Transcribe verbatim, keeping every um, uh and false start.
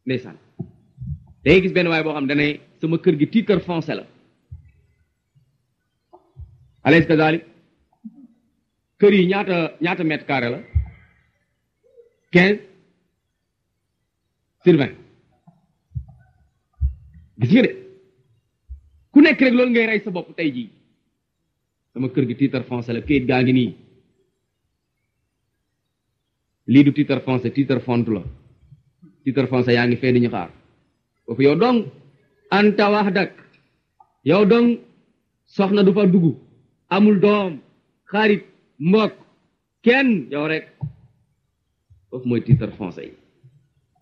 ndeysaan day gis benn waaye boo xam dane sama kër gi titre foncier la alaysa kazalik kër yi ñaata ñaata mètre carré la quinze sur vingt gis nga de ku nekk rek loolu ngay rey sa bopp tey jii sama kër gi titre foncier la kayit gaa ngi nii lii du titre foncier titre font la titre foncier yaa ngi fee di ñu xaar foofu yow dong anta wax dak yow dong soxna du fa dugg amul doom xarit mbokk kenn yow rek foofu mooy titre foncier yi